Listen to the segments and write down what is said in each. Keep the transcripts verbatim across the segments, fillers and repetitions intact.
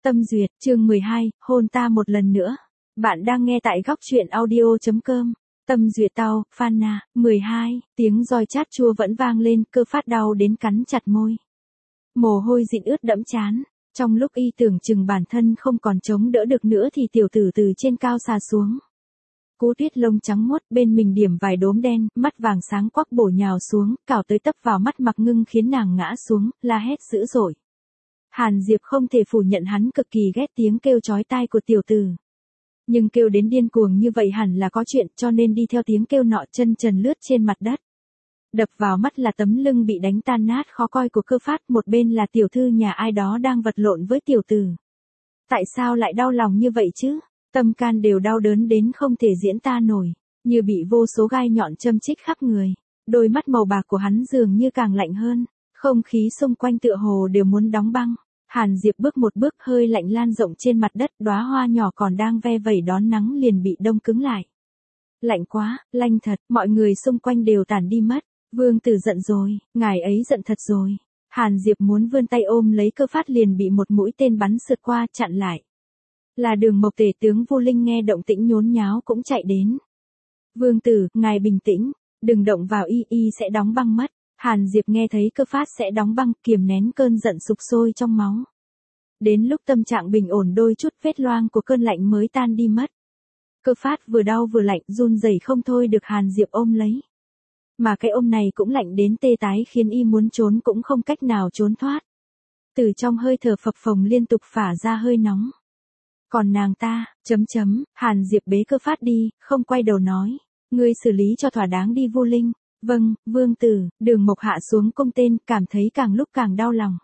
Tâm duyệt, chương mười hai, hôn ta một lần nữa. Bạn đang nghe tại góc truyện audio.com. Tâm duyệt tao, Phanna, mười hai, tiếng roi chát chua vẫn vang lên, Cơ Phát đau đến cắn chặt môi. Mồ hôi dịn ướt đẫm trán. Trong lúc y tưởng chừng bản thân không còn chống đỡ được nữa thì tiểu tử từ trên cao xà xuống. Cú tuyết lông trắng muốt bên mình điểm vài đốm đen, mắt vàng sáng quắc bổ nhào xuống, cào tới tấp vào mắt Mặc Ngưng khiến nàng ngã xuống, la hét dữ dội. Hàn Diệp không thể phủ nhận hắn cực kỳ ghét tiếng kêu chói tai của tiểu tử. Nhưng kêu đến điên cuồng như vậy hẳn là có chuyện, cho nên đi theo tiếng kêu nọ chân trần lướt trên mặt đất. Đập vào mắt là tấm lưng bị đánh tan nát khó coi của Cơ Phát, một bên là tiểu thư nhà ai đó đang vật lộn với tiểu tử. Tại sao lại đau lòng như vậy chứ? Tâm can đều đau đớn đến không thể diễn tả nổi, như bị vô số gai nhọn châm chích khắp người. Đôi mắt màu bạc của hắn dường như càng lạnh hơn, không khí xung quanh tựa hồ đều muốn đóng băng. Hàn Diệp bước một bước, hơi lạnh lan rộng trên mặt đất, đóa hoa nhỏ còn đang ve vẩy đón nắng liền bị đông cứng lại. Lạnh quá, lạnh thật, mọi người xung quanh đều tản đi mất. Vương tử giận rồi, ngài ấy giận thật rồi. Hàn Diệp muốn vươn tay ôm lấy Cơ Phát liền bị một mũi tên bắn sượt qua chặn lại. Là Đường Mộc tể tướng Vu Linh nghe động tĩnh nhốn nháo cũng chạy đến. Vương tử, ngài bình tĩnh, đừng động vào y y sẽ đóng băng mất. Hàn Diệp nghe thấy Cơ Phát sẽ đóng băng, kiềm nén cơn giận sục sôi trong máu. Đến lúc tâm trạng bình ổn đôi chút, vết loang của cơn lạnh mới tan đi mất. Cơ Phát vừa đau vừa lạnh, run rẩy không thôi được Hàn Diệp ôm lấy. Mà cái ôm này cũng lạnh đến tê tái khiến y muốn trốn cũng không cách nào trốn thoát. Từ trong hơi thở phập phồng liên tục phả ra hơi nóng. Còn nàng ta, chấm chấm, Hàn Diệp bế Cơ Phát đi, không quay đầu nói. Ngươi xử lý cho thỏa đáng đi Vu Linh. Vâng, vương tử. Đường Mộc hạ xuống cung tên, cảm thấy càng lúc càng đau lòng.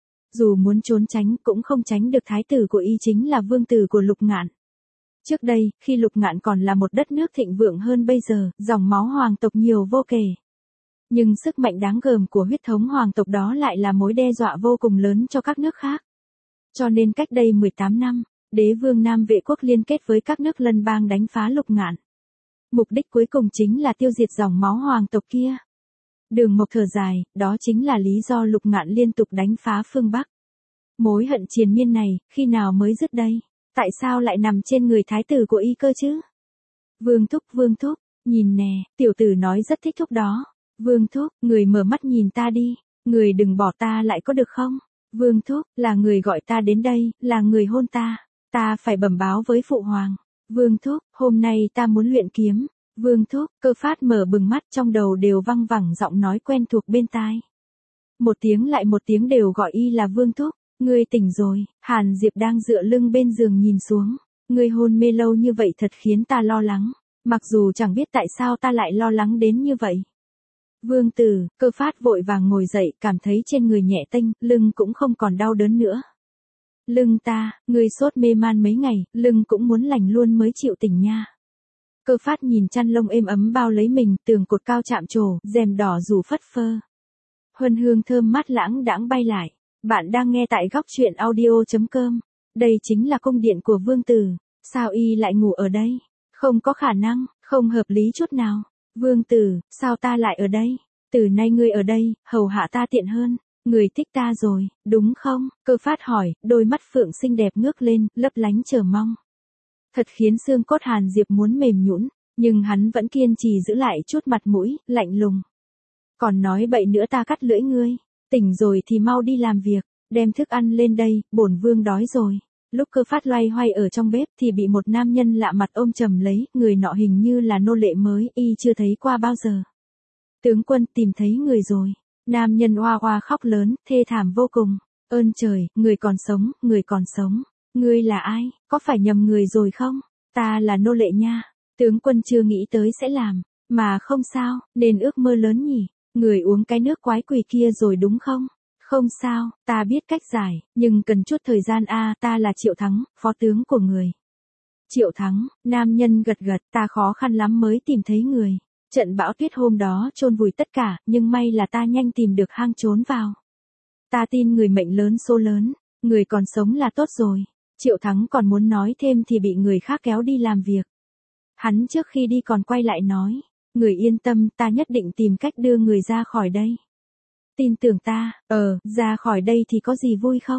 Dù muốn trốn tránh cũng không tránh được, thái tử của y chính là vương tử của Lục Ngạn. Trước đây, khi Lục Ngạn còn là một đất nước thịnh vượng hơn bây giờ, dòng máu hoàng tộc nhiều vô kể. Nhưng sức mạnh đáng gờm của huyết thống hoàng tộc đó lại là mối đe dọa vô cùng lớn cho các nước khác. Cho nên cách đây mười tám năm, đế vương Nam Vệ quốc liên kết với các nước lân bang đánh phá Lục Ngạn. Mục đích cuối cùng chính là tiêu diệt dòng máu hoàng tộc kia. Đường Mộc thở dài, đó chính là lý do Lục Ngạn liên tục đánh phá phương Bắc. Mối hận triền miên này, khi nào mới dứt đây? Tại sao lại nằm trên người thái tử của y cơ chứ? Vương thúc, vương thúc, nhìn nè, tiểu tử nói rất thích thúc đó. Vương thúc, người mở mắt nhìn ta đi, người đừng bỏ ta lại có được không? Vương thúc, là người gọi ta đến đây, là người hôn ta, ta phải bẩm báo với phụ hoàng. Vương thúc, hôm nay ta muốn luyện kiếm. Vương thúc, Cơ Phát mở bừng mắt, trong đầu đều văng vẳng giọng nói quen thuộc bên tai. Một tiếng lại một tiếng đều gọi y là vương thúc. Ngươi tỉnh rồi. Hàn Diệp đang dựa lưng bên giường nhìn xuống. Ngươi hôn mê lâu như vậy thật khiến ta lo lắng. Mặc dù chẳng biết tại sao ta lại lo lắng đến như vậy. Vương tử, Cơ Phát vội vàng ngồi dậy, cảm thấy trên người nhẹ tênh, lưng cũng không còn đau đớn nữa. Lưng ta, ngươi sốt mê man mấy ngày, lưng cũng muốn lành luôn mới chịu tỉnh nha. Cơ Phát nhìn chăn lông êm ấm bao lấy mình, tường cột cao chạm trổ, rèm đỏ rủ phất phơ. Huân hương thơm mát lãng đãng bay lại. Bạn đang nghe tại góc truyện audio.com. Đây chính là cung điện của vương tử. Sao y lại ngủ ở đây? Không có khả năng, không hợp lý chút nào. Vương tử, sao ta lại ở đây? Từ nay ngươi ở đây, hầu hạ ta tiện hơn. Người thích ta rồi, đúng không? Cơ Phát hỏi, đôi mắt phượng xinh đẹp ngước lên, lấp lánh chờ mong. Thật khiến xương cốt Hàn Diệp muốn mềm nhũn, nhưng hắn vẫn kiên trì giữ lại chút mặt mũi, lạnh lùng. Còn nói bậy nữa ta cắt lưỡi ngươi. Tỉnh rồi thì mau đi làm việc, đem thức ăn lên đây, bổn vương đói rồi. Lúc Cơ Phát loay hoay ở trong bếp thì bị một nam nhân lạ mặt ôm chầm lấy, người nọ hình như là nô lệ mới, y chưa thấy qua bao giờ. Tướng quân, tìm thấy người rồi. Nam nhân oa oa khóc lớn, thê thảm vô cùng. Ơn trời, người còn sống, người còn sống. Ngươi là ai, có phải nhầm người rồi không? Ta là nô lệ nha. Tướng quân chưa nghĩ tới sẽ làm, mà không sao, nên ước mơ lớn nhỉ. Người uống cái nước quái quỷ kia rồi đúng không? Không sao, ta biết cách giải, nhưng cần chút thời gian a. À, ta là Triệu Thắng, phó tướng của người. Triệu Thắng, nam nhân gật gật, ta khó khăn lắm mới tìm thấy người. Trận bão tuyết hôm đó chôn vùi tất cả, nhưng may là ta nhanh tìm được hang trốn vào. Ta tin người mệnh lớn số lớn, người còn sống là tốt rồi. Triệu Thắng còn muốn nói thêm thì bị người khác kéo đi làm việc. Hắn trước khi đi còn quay lại nói. Người yên tâm, ta nhất định tìm cách đưa người ra khỏi đây. Tin tưởng ta, ờ, ra khỏi đây thì có gì vui không?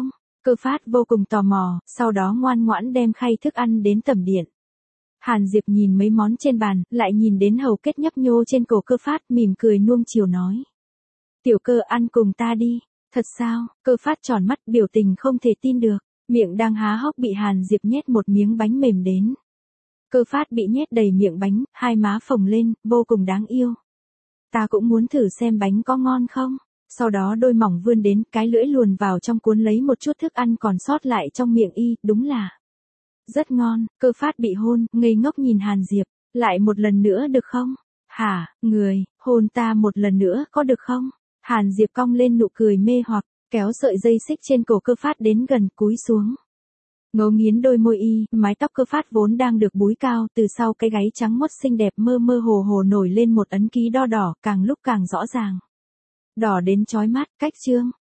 Cơ phát vô cùng tò mò, sau đó ngoan ngoãn đem khay thức ăn đến tẩm điện. Hàn Diệp nhìn mấy món trên bàn, lại nhìn đến hầu kết nhấp nhô trên cổ cơ phát, mỉm cười nuông chiều nói. Tiểu cơ ăn cùng ta đi. Thật sao? Cơ phát tròn mắt, biểu tình không thể tin được, miệng đang há hốc bị Hàn Diệp nhét một miếng bánh mềm đến. Cơ phát bị nhét đầy miệng bánh, hai má phồng lên, vô cùng đáng yêu. Ta cũng muốn thử xem bánh có ngon không. Sau đó đôi mỏng vươn đến, cái lưỡi luồn vào trong cuốn lấy một chút thức ăn còn sót lại trong miệng y, đúng là rất ngon. Cơ phát bị hôn, ngây ngốc nhìn Hàn Diệp, lại một lần nữa được không? Hả, người, hôn ta một lần nữa có được không? Hàn Diệp cong lên nụ cười mê hoặc, kéo sợi dây xích trên cổ cơ phát đến gần, cúi xuống. Ngấu nghiến đôi môi y, mái tóc cơ phát vốn đang được búi cao, từ sau cái gáy trắng muốt xinh đẹp mơ mơ hồ hồ nổi lên một ấn ký đo đỏ, càng lúc càng rõ ràng. Đỏ đến chói mắt, cách trương.